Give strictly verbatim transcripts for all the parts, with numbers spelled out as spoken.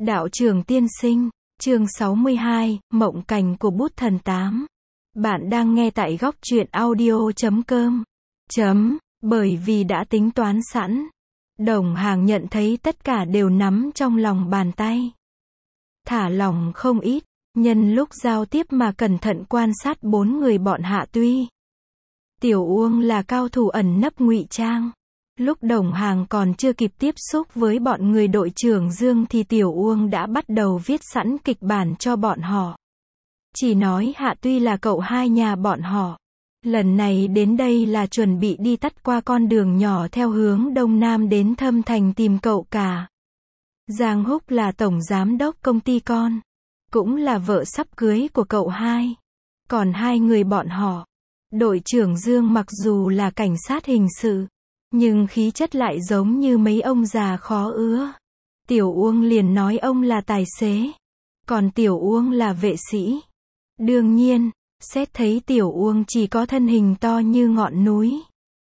Đạo trưởng tiên sinh, chương sáu mươi hai, Mộng cảnh của bút thần tám. Bạn đang nghe tại góc truyện audio chấm com. Chấm, bởi vì đã tính toán sẵn. Đồng Hàng nhận thấy tất cả đều nắm trong lòng bàn tay. Thả lỏng không ít, nhân lúc giao tiếp mà cẩn thận quan sát bốn người bọn Hạ Tuy. Tiểu Uông là cao thủ ẩn nấp ngụy trang. Lúc Đồng Hàng còn chưa kịp tiếp xúc với bọn người đội trưởng Dương thì Tiểu Uông đã bắt đầu viết sẵn kịch bản cho bọn họ. Chỉ nói Hạ Tuy là cậu hai nhà bọn họ. Lần này đến đây là chuẩn bị đi tắt qua con đường nhỏ theo hướng Đông Nam đến Thâm Thành tìm cậu cả. Giang Húc là tổng giám đốc công ty con. Cũng là vợ sắp cưới của cậu hai. Còn hai người bọn họ. Đội trưởng Dương mặc dù là cảnh sát hình sự. Nhưng khí chất lại giống như mấy ông già khó ưa. Tiểu Uông liền nói ông là tài xế. Còn Tiểu Uông là vệ sĩ. Đương nhiên, xét thấy Tiểu Uông chỉ có thân hình to như ngọn núi.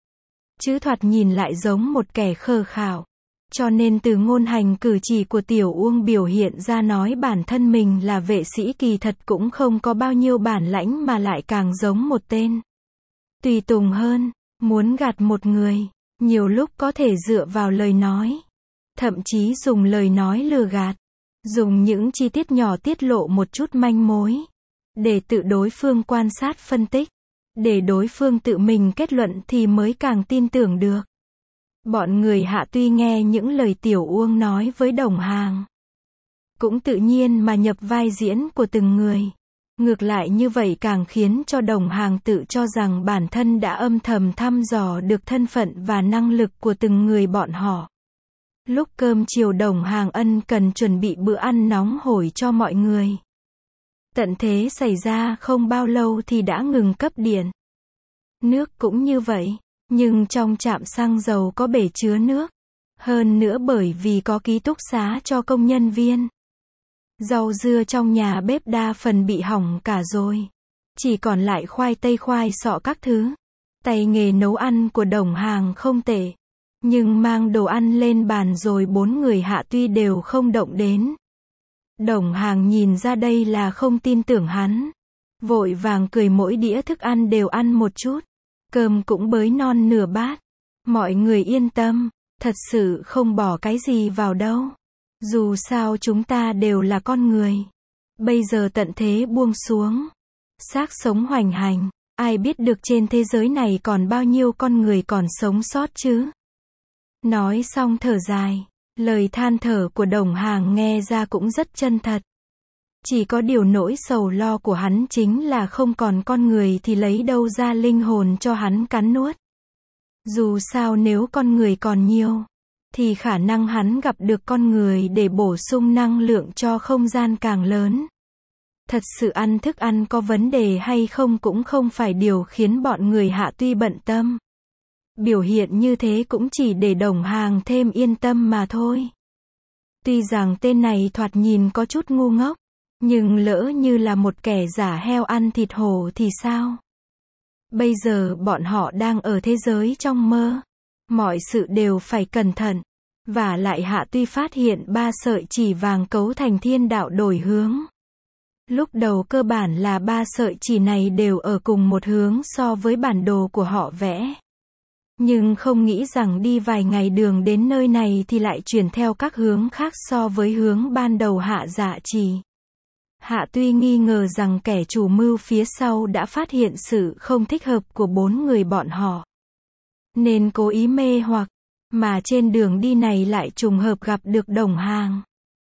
Chứ thoạt nhìn lại giống một kẻ khờ khảo. Cho nên từ ngôn hành cử chỉ của Tiểu Uông biểu hiện ra nói bản thân mình là vệ sĩ kỳ thật cũng không có bao nhiêu bản lãnh mà lại càng giống một tên tùy tùng hơn, muốn gạt một người. Nhiều lúc có thể dựa vào lời nói. Thậm chí dùng lời nói lừa gạt. Dùng những chi tiết nhỏ tiết lộ một chút manh mối. Để tự đối phương quan sát phân tích. Để đối phương tự mình kết luận thì mới càng tin tưởng được. Bọn người Hạ Tuy nghe những lời Tiểu Uông nói với Đồng Hàng. Cũng tự nhiên mà nhập vai diễn của từng người. Ngược lại như vậy càng khiến cho Đồng Hàng tự cho rằng bản thân đã âm thầm thăm dò được thân phận và năng lực của từng người bọn họ. Lúc cơm chiều Đồng Hàng ân cần chuẩn bị bữa ăn nóng hổi cho mọi người. Tận thế xảy ra không bao lâu thì đã ngừng cấp điện. Nước cũng như vậy, nhưng trong trạm xăng dầu có bể chứa nước. Hơn nữa bởi vì có ký túc xá cho công nhân viên. Rau dưa trong nhà bếp đa phần bị hỏng cả rồi. Chỉ còn lại khoai tây khoai sọ các thứ. Tay nghề nấu ăn của Đồng Hàng không tệ. Nhưng mang đồ ăn lên bàn rồi bốn người Hạ Tuy đều không động đến. Đồng Hàng nhìn ra đây là không tin tưởng hắn. Vội vàng cười mỗi đĩa thức ăn đều ăn một chút. Cơm cũng bới non nửa bát. Mọi người yên tâm, thật sự không bỏ cái gì vào đâu. Dù sao chúng ta đều là con người. Bây giờ tận thế buông xuống. Xác sống hoành hành. Ai biết được trên thế giới này còn bao nhiêu con người còn sống sót chứ? Nói xong thở dài. Lời than thở của Đồng Hàng nghe ra cũng rất chân thật. Chỉ có điều nỗi sầu lo của hắn chính là không còn con người thì lấy đâu ra linh hồn cho hắn cắn nuốt. Dù sao nếu con người còn nhiều. Thì khả năng hắn gặp được con người để bổ sung năng lượng cho không gian càng lớn. Thật sự ăn thức ăn có vấn đề hay không cũng không phải điều khiến bọn người Hạ Tuy bận tâm. Biểu hiện như thế cũng chỉ để Đồng Hàng thêm yên tâm mà thôi. Tuy rằng tên này thoạt nhìn có chút ngu ngốc, nhưng lỡ như là một kẻ giả heo ăn thịt hổ thì sao? Bây giờ bọn họ đang ở thế giới trong mơ. Mọi sự đều phải cẩn thận. Và lại Hạ Tuy phát hiện ba sợi chỉ vàng cấu thành thiên đạo đổi hướng. Lúc đầu cơ bản là ba sợi chỉ này đều ở cùng một hướng so với bản đồ của họ vẽ. Nhưng không nghĩ rằng đi vài ngày đường đến nơi này thì lại chuyển theo các hướng khác so với hướng ban đầu Hạ Dạ Trì. Hạ Tuy nghi ngờ rằng kẻ chủ mưu phía sau đã phát hiện sự không thích hợp của bốn người bọn họ. Nên cố ý mê hoặc, mà trên đường đi này lại trùng hợp gặp được Đồng Hàng.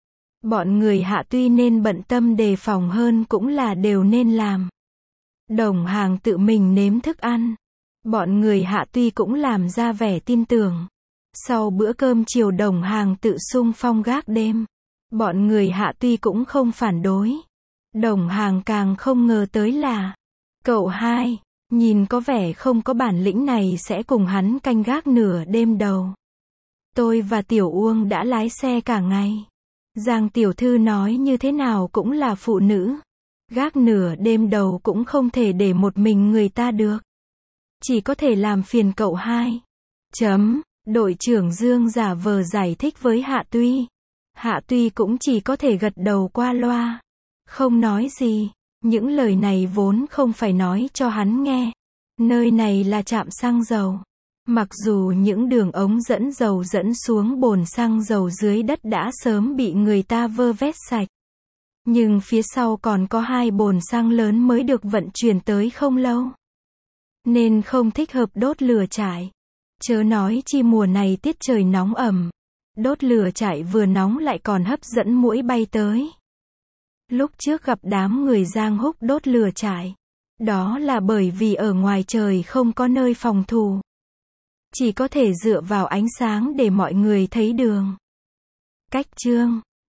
Bọn người Hạ Tuy nên bận tâm đề phòng hơn cũng là đều nên làm. Đồng Hàng tự mình nếm thức ăn. Bọn người Hạ Tuy cũng làm ra vẻ tin tưởng. Sau bữa cơm chiều Đồng Hàng tự xung phong gác đêm. Bọn người Hạ Tuy cũng không phản đối. Đồng Hàng càng không ngờ tới là cậu hai. Nhìn có vẻ không có bản lĩnh này sẽ cùng hắn canh gác nửa đêm đầu. Tôi và Tiểu Uông đã lái xe cả ngày. Giang tiểu thư nói như thế nào cũng là phụ nữ. Gác nửa đêm đầu cũng không thể để một mình người ta được. Chỉ có thể làm phiền cậu hai. Chấm, đội trưởng Dương giả vờ giải thích với Hạ Tuy. Hạ Tuy cũng chỉ có thể gật đầu qua loa, không nói gì. Những lời này vốn không phải nói cho hắn nghe. Nơi này là trạm xăng dầu. Mặc dù những đường ống dẫn dầu dẫn xuống bồn xăng dầu dưới đất đã sớm bị người ta vơ vét sạch, nhưng phía sau còn có hai bồn xăng lớn mới được vận chuyển tới không lâu, nên không thích hợp đốt lửa trại. Chớ nói chi mùa này tiết trời nóng ẩm, đốt lửa trại vừa nóng lại còn hấp dẫn muỗi bay tới. Lúc trước gặp đám người Giang Húc đốt lửa trại, đó là bởi vì ở ngoài trời không có nơi phòng thủ, chỉ có thể dựa vào ánh sáng để mọi người thấy đường. Cách chương